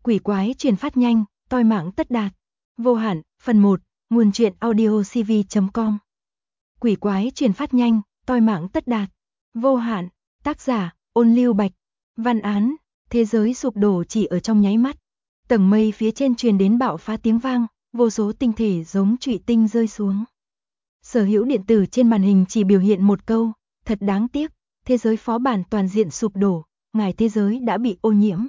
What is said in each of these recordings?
Quỷ quái truyền phát nhanh, toi mạng tất đạt. Vô hạn, phần 1, nguồn truyện audiocv.com. Quỷ quái truyền phát nhanh, toi mạng tất đạt. Vô hạn, tác giả, Ôn Lưu Bạch. Văn án, thế giới sụp đổ chỉ ở trong nháy mắt. Tầng mây phía trên truyền đến bạo phá tiếng vang, vô số tinh thể giống trụy tinh rơi xuống. Sở hữu điện tử trên màn hình chỉ biểu hiện một câu, thật đáng tiếc, thế giới phó bản toàn diện sụp đổ, ngài thế giới đã bị ô nhiễm.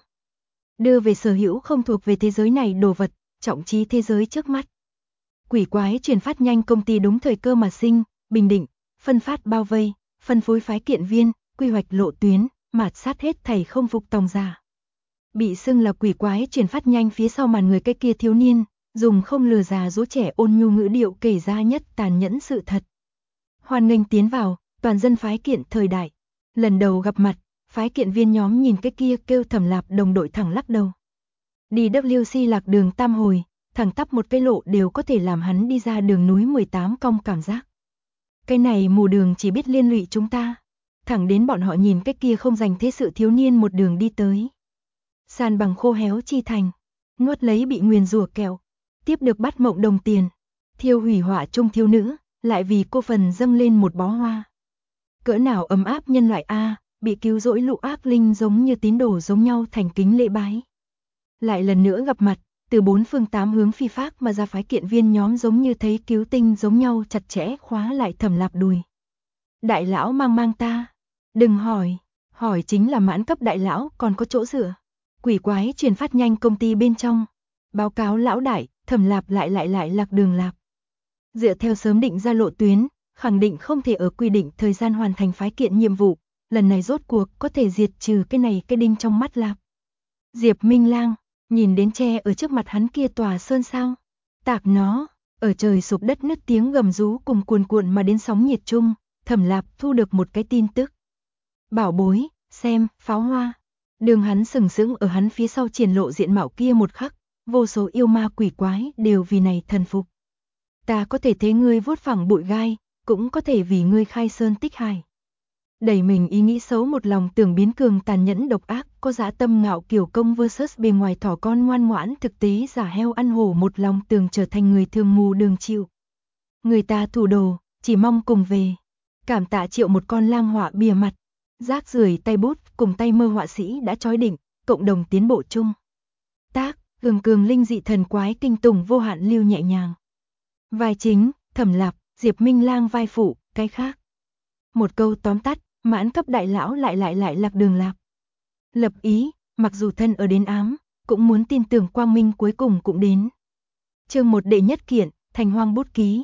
Đưa về sở hữu không thuộc về thế giới này đồ vật, trọng trí thế giới trước mắt. Quỷ quái truyền phát nhanh công ty đúng thời cơ mà sinh, bình định, phân phát bao vây, phân phối phái kiện viên, quy hoạch lộ tuyến, mạt sát hết thảy không phục tòng giả. Bị xưng là quỷ quái truyền phát nhanh phía sau màn người cái kia thiếu niên, dùng không lừa già dỗ trẻ ôn nhu ngữ điệu kể ra nhất tàn nhẫn sự thật. Hoan nghênh tiến vào, toàn dân phái kiện thời đại. Lần đầu gặp mặt, phái kiện viên nhóm nhìn cái kia kêu Thẩm Lạp đồng đội thẳng lắc đầu. Đi WC lạc đường tam hồi, thẳng tắp một cái lộ đều có thể làm hắn đi ra đường núi 18 cong cảm giác. Cái này mù đường chỉ biết liên lụy chúng ta. Thẳng đến bọn họ nhìn cái kia không dành thế sự thiếu niên một đường đi tới. Sàn bằng khô héo chi thành, nuốt lấy bị nguyền rủa kẹo, tiếp được bắt mộng đồng tiền, thiêu hủy họa trung thiếu nữ, lại vì cô phần dâng lên một bó hoa. Cỡ nào ấm áp nhân loại a, bị cứu rỗi lũ ác linh giống như tín đồ giống nhau thành kính lễ bái. Lại lần nữa gặp mặt, từ bốn phương tám hướng phi phác mà ra phái kiện viên nhóm giống như thấy cứu tinh giống nhau chặt chẽ khóa lại Thẩm Lạp đùi. Đại lão mang mang ta, đừng hỏi, hỏi chính là mãn cấp đại lão còn có chỗ dựa. Quỷ quái truyền phát nhanh công ty bên trong, báo cáo lão đại, Thẩm Lạp lại lạc đường lạp. Dựa theo sớm định ra lộ tuyến, khẳng định không thể ở quy định thời gian hoàn thành phái kiện nhiệm vụ, lần này rốt cuộc có thể diệt trừ cái này cái đinh trong mắt lạp. Diệp Minh Lang, nhìn đến tre ở trước mặt hắn kia tòa sơn sao, tạc nó, ở trời sụp đất nứt tiếng gầm rú cùng cuồn cuộn mà đến sóng nhiệt chung, Thẩm Lạp thu được một cái tin tức. Bảo bối, xem, pháo hoa. Đường hắn sừng sững ở hắn phía sau triển lộ diện mạo kia một khắc, vô số yêu ma quỷ quái đều vì này thần phục. Ta có thể thế ngươi vuốt phẳng bụi gai, cũng có thể vì ngươi khai sơn tích hải. Đẩy mình ý nghĩ xấu một lòng tưởng biến cường tàn nhẫn độc ác, có dã tâm ngạo kiều công versus bề ngoài thỏ con ngoan ngoãn thực tế giả heo ăn hổ một lòng tưởng trở thành người thường mù đường chịu. Người ta thủ đồ, chỉ mong cùng về. Cảm tạ Triệu một con lang họa bìa mặt. Rác rưởi tay bút cùng tay mơ họa sĩ đã chói định, cộng đồng tiến bộ chung. Tác, gừng cường linh dị thần quái kinh tùng vô hạn lưu nhẹ nhàng. Vai chính, Thẩm Lạp, Diệp Minh Lang vai phụ, cái khác. Một câu tóm tắt, mãn cấp đại lão lại lạc đường lạp. Lập ý, mặc dù thân ở đến ám, cũng muốn tin tưởng quang minh cuối cùng cũng đến. Chương 1 đệ nhất kiện, Thành Hoang bút ký.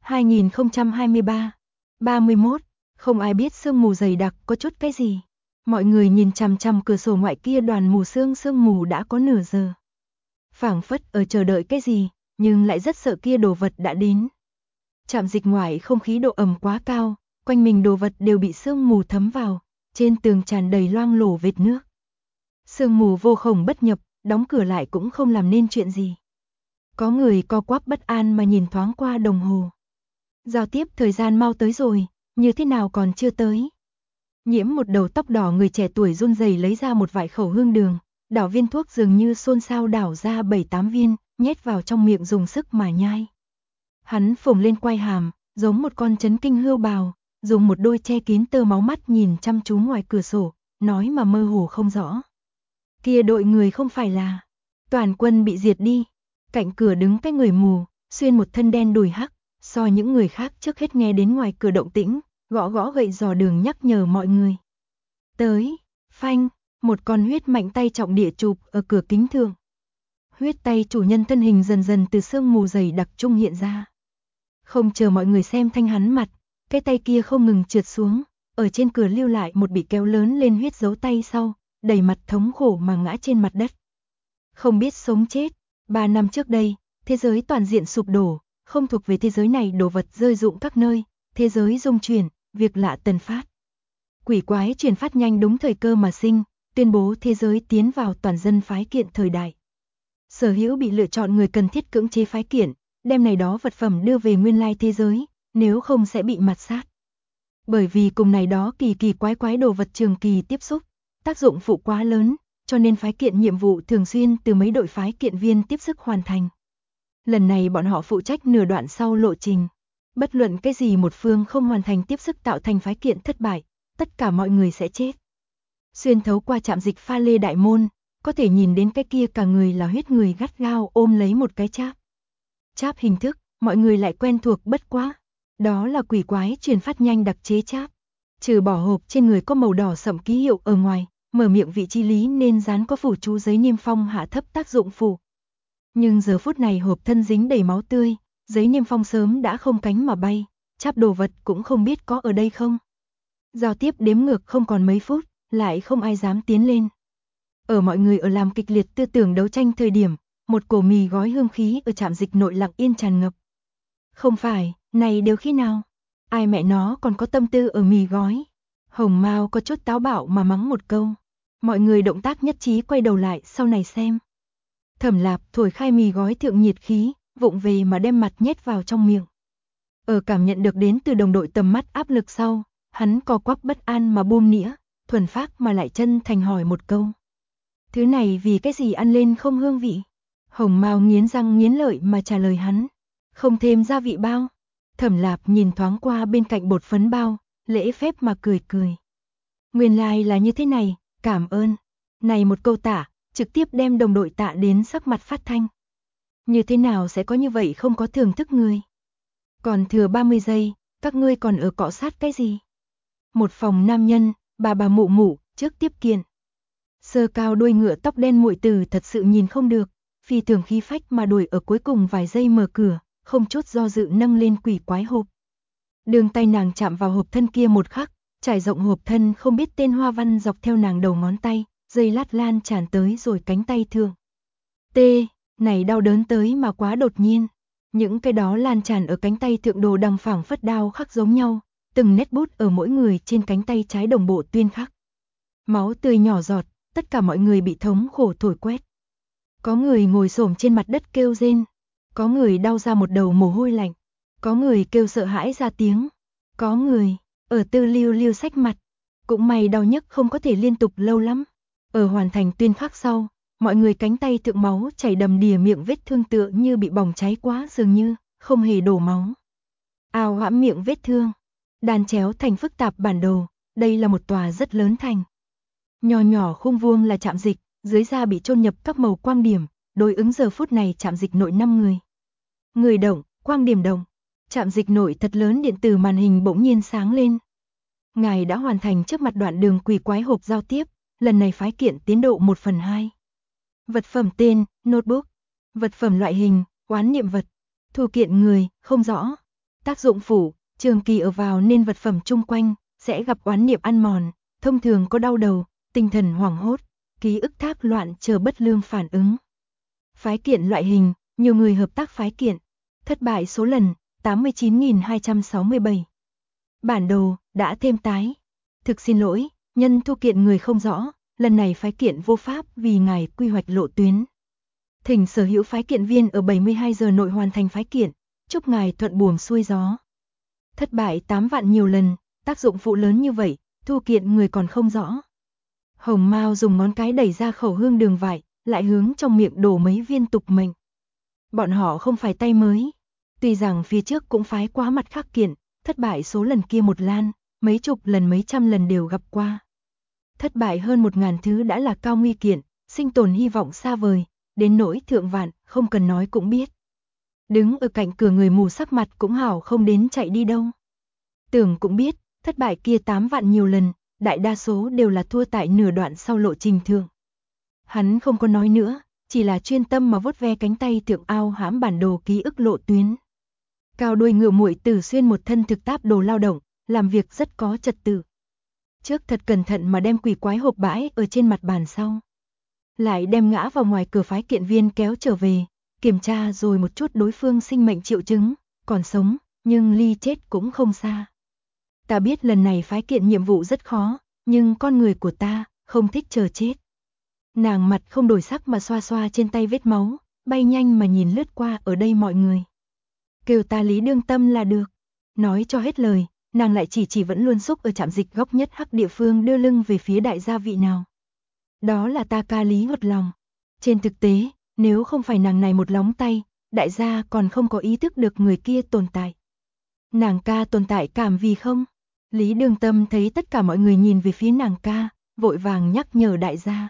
2023, 31. Không ai biết sương mù dày đặc có chút cái gì. Mọi người nhìn chằm chằm cửa sổ ngoại kia đoàn mù sương mù đã có nửa giờ. Phảng phất ở chờ đợi cái gì, nhưng lại rất sợ kia đồ vật đã đến. Trạm dịch ngoại không khí độ ẩm quá cao, quanh mình đồ vật đều bị sương mù thấm vào, trên tường tràn đầy loang lổ vệt nước. Sương mù vô khổng bất nhập, đóng cửa lại cũng không làm nên chuyện gì. Có người co quắp bất an mà nhìn thoáng qua đồng hồ. Giao tiếp thời gian mau tới rồi, như thế nào còn chưa tới. Nhiễm một đầu tóc đỏ người trẻ tuổi run rẩy lấy ra một vài khẩu hương đường, đảo viên thuốc dường như xôn xao đảo ra 7-8 viên, nhét vào trong miệng dùng sức mà nhai. Hắn phồng lên quai hàm, giống một con chấn kinh hươu bào, dùng một đôi che kín tơ máu mắt nhìn chăm chú ngoài cửa sổ, nói mà mơ hồ không rõ. Kia đội người không phải là toàn quân bị diệt đi. Cạnh cửa đứng cái người mù, xuyên một thân đen đùi hắc, so những người khác trước hết nghe đến ngoài cửa động tĩnh, gõ gậy dò đường nhắc nhở mọi người. Tới, phanh, một con huyết mạnh tay trọng địa chụp ở cửa kính thượng. Huyết tay chủ nhân thân hình dần dần từ sương mù dày đặc trung hiện ra. Không chờ mọi người xem thanh hắn mặt, cái tay kia không ngừng trượt xuống, ở trên cửa lưu lại một bị kéo lớn lên huyết dấu tay sau, đầy mặt thống khổ mà ngã trên mặt đất. Không biết sống chết, 3 năm trước đây, thế giới toàn diện sụp đổ, không thuộc về thế giới này đồ vật rơi rụng các nơi, thế giới rung chuyển, việc lạ tần phát. Quỷ quái truyền phát nhanh đúng thời cơ mà sinh, tuyên bố thế giới tiến vào toàn dân phái kiện thời đại. Sở hữu bị lựa chọn người cần thiết cưỡng chế phái kiện, đem này đó vật phẩm đưa về nguyên lai thế giới, nếu không sẽ bị mạt sát. Bởi vì cùng này đó kỳ quái đồ vật trường kỳ tiếp xúc, tác dụng phụ quá lớn, cho nên phái kiện nhiệm vụ thường xuyên từ mấy đội phái kiện viên tiếp sức hoàn thành. Lần này bọn họ phụ trách nửa đoạn sau lộ trình. Bất luận cái gì một phương không hoàn thành tiếp sức tạo thành phái kiện thất bại, tất cả mọi người sẽ chết. Xuyên thấu qua trạm dịch pha lê đại môn, có thể nhìn đến cái kia cả người là huyết người gắt gao ôm lấy một cái cháp. Cháp hình thức, mọi người lại quen thuộc bất quá. Đó là quỷ quái truyền phát nhanh đặc chế cháp. Trừ bỏ hộp trên người có màu đỏ sẫm ký hiệu ở ngoài, mở miệng vị trí lý nên dán có phủ chú giấy niêm phong hạ thấp tác dụng phụ. Nhưng giờ phút này hộp thân dính đầy máu tươi, giấy niêm phong sớm đã không cánh mà bay, cháp đồ vật cũng không biết có ở đây không. Giao tiếp đếm ngược không còn mấy phút, lại không ai dám tiến lên. Ở mọi người ở làm kịch liệt tư tưởng đấu tranh thời điểm, một cổ mì gói hương khí ở trạm dịch nội lặng yên tràn ngập. Không phải, này đều khi nào? Ai mẹ nó còn có tâm tư ở mì gói? Hồng Mao có chút táo bạo mà mắng một câu. Mọi người động tác nhất trí quay đầu lại sau này xem. Thẩm Lạp thổi khai mì gói thượng nhiệt khí, vụng về mà đem mặt nhét vào trong miệng. Ở cảm nhận được đến từ đồng đội tầm mắt áp lực sau, hắn co quắp bất an mà buông nĩa, thuần phác mà lại chân thành hỏi một câu. Thứ này vì cái gì ăn lên không hương vị? Hồng Mao nghiến răng nghiến lợi mà trả lời hắn. Không thêm gia vị bao. Thẩm Lạp nhìn thoáng qua bên cạnh bột phấn bao, lễ phép mà cười cười. Nguyên lai là như thế này, cảm ơn. Này một câu tả, trực tiếp đem đồng đội tạ đến sắc mặt phát thanh. Như thế nào sẽ có như vậy không có thưởng thức người? Còn thừa 30 giây, các ngươi còn ở cọ sát cái gì? Một phòng nam nhân, bà mụ mụ, trước tiếp kiện. Sơ cao đuôi ngựa tóc đen muội tử thật sự nhìn không được, phi thường khí phách mà đuổi ở cuối cùng vài giây mở cửa, không chút do dự nâng lên quỷ quái hộp. Đường tay nàng chạm vào hộp thân kia một khắc, trải rộng hộp thân không biết tên hoa văn dọc theo nàng đầu ngón tay, dây lát lan tràn tới rồi cánh tay thượng. Này đau đớn tới mà quá đột nhiên. Những cái đó lan tràn ở cánh tay thượng đồ đằng phẳng phất đao khắc giống nhau, từng nét bút ở mỗi người trên cánh tay trái đồng bộ tuyên khắc. Máu tươi nhỏ giọt, tất cả mọi người bị thống khổ thổi quét. Có người ngồi xổm trên mặt đất kêu rên, có người đau ra một đầu mồ hôi lạnh, có người kêu sợ hãi ra tiếng, có người ở tư lưu lưu xách mặt. Cũng may đau nhức không có thể liên tục lâu lắm. Ở hoàn thành tuyên khắc sau, mọi người cánh tay thượng máu chảy đầm đìa, miệng vết thương tựa như bị bỏng cháy quá dường như, không hề đổ máu. Ao hãm miệng vết thương, đan chéo thành phức tạp bản đồ, đây là một tòa rất lớn thành. Nhỏ nhỏ khung vuông là trạm dịch, dưới da bị chôn nhập các màu quang điểm, đối ứng giờ phút này trạm dịch nội 5 người. Người động, quang điểm động, trạm dịch nội thật lớn điện tử màn hình bỗng nhiên sáng lên. Ngài đã hoàn thành trước mặt đoạn đường quỷ quái hộp giao tiếp, lần này phái kiện tiến độ 1/2. Vật phẩm tên, notebook. Vật phẩm loại hình, oán niệm vật. Thu kiện người, không rõ. Tác dụng phụ, trường kỳ ở vào nên vật phẩm chung quanh, sẽ gặp oán niệm ăn mòn, thông thường có đau đầu, tinh thần hoảng hốt, ký ức thác loạn chờ bất lương phản ứng. Phái kiện loại hình, nhiều người hợp tác phái kiện. Thất bại số lần, 89.267. Bản đồ, đã thêm tái. Thực xin lỗi, nhân thu kiện người không rõ, lần này phái kiện vô pháp vì ngài quy hoạch lộ tuyến. Thỉnh sở hữu phái kiện viên ở 72 giờ nội hoàn thành phái kiện, chúc ngài thuận buồm xuôi gió. Thất bại 8 vạn nhiều lần, tác dụng phụ lớn như vậy, thu kiện người còn không rõ. Hồng Mao dùng ngón cái đẩy ra khẩu hương đường vải, lại hướng trong miệng đổ mấy viên tục mệnh. Bọn họ không phải tay mới, tuy rằng phía trước cũng phái quá mặt khác kiện, thất bại số lần kia một lan, mấy chục lần mấy trăm lần đều gặp qua. Thất bại hơn 1000 thứ đã là cao nguy kiện, sinh tồn hy vọng xa vời, đến nỗi thượng vạn, không cần nói cũng biết. Đứng ở cạnh cửa người mù sắc mặt cũng hảo không đến chạy đi đâu. Tưởng cũng biết, thất bại kia 8 vạn nhiều lần, đại đa số đều là thua tại nửa đoạn sau lộ trình thượng. Hắn không có nói nữa, chỉ là chuyên tâm mà vuốt ve cánh tay thượng ao hãm bản đồ ký ức lộ tuyến. Cao đuôi ngựa muội tử xuyên một thân thực táp đồ lao động, làm việc rất có trật tự. Trước thật cẩn thận mà đem quỷ quái hộp bãi ở trên mặt bàn sau. Lại đem ngã vào ngoài cửa phái kiện viên kéo trở về, kiểm tra rồi một chút đối phương sinh mệnh triệu chứng, còn sống, nhưng ly chết cũng không xa. Ta biết lần này phái kiện nhiệm vụ rất khó, nhưng con người của ta không thích chờ chết. Nàng mặt không đổi sắc mà xoa xoa trên tay vết máu, bay nhanh mà nhìn lướt qua ở đây mọi người. Kêu ta Lý Đương Tâm là được. Nói cho hết lời, nàng lại chỉ vẫn luôn xúc ở trạm dịch góc nhất hắc địa phương đưa lưng về phía đại gia vị nào. Đó là ta ca Lý Ngọt lòng. Trên thực tế, nếu không phải nàng này một lóng tay, đại gia còn không có ý thức được người kia tồn tại. Nàng ca tồn tại cảm vì không? Lý Đường Tâm thấy tất cả mọi người nhìn về phía nàng ca, vội vàng nhắc nhở đại gia.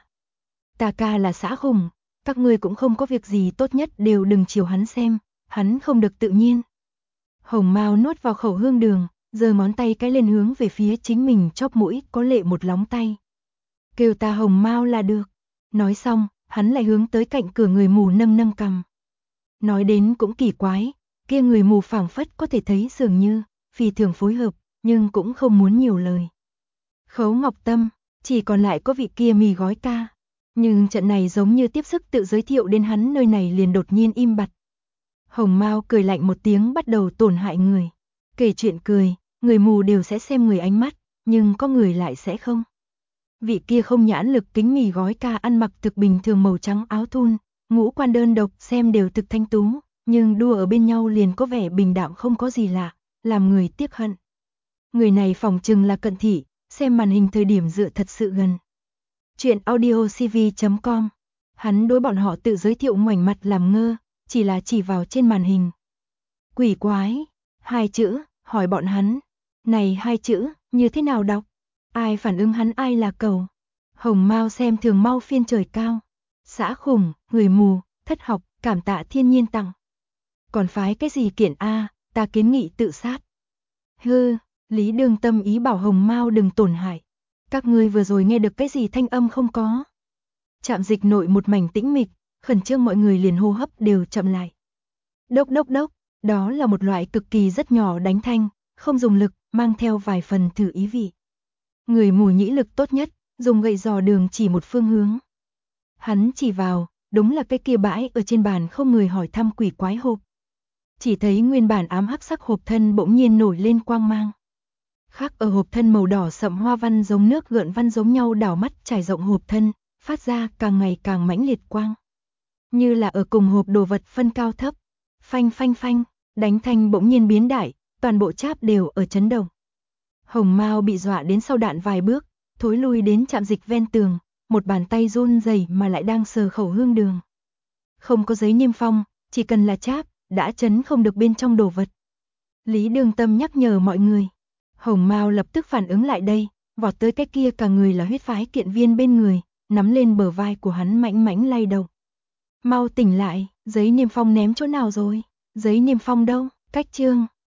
Ta ca là xã khủng, các ngươi cũng không có việc gì, tốt nhất đều đừng chiều hắn xem, hắn không được tự nhiên. Hồng Mao nuốt vào khẩu hương đường, giơ ngón tay cái lên hướng về phía chính mình chóp mũi có lệ một lóng tay. Kêu ta Hồng Mao là được. Nói xong, hắn lại hướng tới cạnh cửa người mù nâng nâng cằm. Nói đến cũng kỳ quái, kia người mù phảng phất có thể thấy dường như, phi thường phối hợp, nhưng cũng không muốn nhiều lời. Khấu Ngọc Tâm, chỉ còn lại có vị kia mì gói ca. Nhưng trận này giống như tiếp sức tự giới thiệu đến hắn nơi này liền đột nhiên im bặt. Hồng Mao cười lạnh một tiếng bắt đầu tổn hại người. Kể chuyện cười, người mù đều sẽ xem người ánh mắt, nhưng có người lại sẽ không. Vị kia không nhãn lực kính mì gói ca ăn mặc thực bình thường màu trắng áo thun, ngũ quan đơn độc xem đều thực thanh tú, nhưng đua ở bên nhau liền có vẻ bình đạm không có gì lạ, làm người tiếc hận. Người này phỏng chừng là cận thị, xem màn hình thời điểm dựa thật sự gần. Chuyện audiocv.com. Hắn đối bọn họ tự giới thiệu ngoảnh mặt làm ngơ, chỉ là chỉ vào trên màn hình. Quỷ quái, 2 chữ, hỏi bọn hắn. Này 2 chữ, như thế nào đọc? Ai phản ứng hắn ai là cầu? Hồng Mao xem thường mau phiên trời cao. Xã khủng, người mù, thất học, cảm tạ thiên nhiên tặng. Còn phái cái gì kiện a, ta kiến nghị tự sát. Hư, Lý Đường Tâm ý bảo Hồng Mao đừng tổn hại. Các ngươi vừa rồi nghe được cái gì thanh âm không có? Trạm dịch nội một mảnh tĩnh mịch, khẩn trương mọi người liền hô hấp đều chậm lại. Đốc đốc đốc, đó là một loại cực kỳ rất nhỏ đánh thanh, không dùng lực, mang theo vài phần thử ý vị. Người mù nhĩ lực tốt nhất, dùng gậy dò đường chỉ một phương hướng. Hắn chỉ vào, đúng là cái kia bãi ở trên bàn không người hỏi thăm quỷ quái hộp. Chỉ thấy nguyên bản ám hắc sắc hộp thân bỗng nhiên nổi lên quang mang. Khác ở hộp thân màu đỏ sậm hoa văn giống nước gợn văn giống nhau đảo mắt trải rộng hộp thân, phát ra càng ngày càng mãnh liệt quang. Như là ở cùng hộp đồ vật phân cao thấp. Phanh phanh phanh, đánh thanh bỗng nhiên biến đại, toàn bộ cháp đều ở chấn động. Hồng Mao bị dọa đến sau đạn vài bước, thối lui đến trạm dịch ven tường, một bàn tay run rẩy mà lại đang sờ khẩu hương đường. Không có giấy niêm phong, chỉ cần là cháp, đã chấn không được bên trong đồ vật. Lý Đường Tâm nhắc nhở mọi người. Hồng Mao lập tức phản ứng lại đây, vọt tới cái kia cả người là huyết phái kiện viên bên người, nắm lên bờ vai của hắn mãnh mãnh lay động. Mau tỉnh lại, giấy niêm phong ném chỗ nào rồi? Giấy niêm phong đâu? Cách chương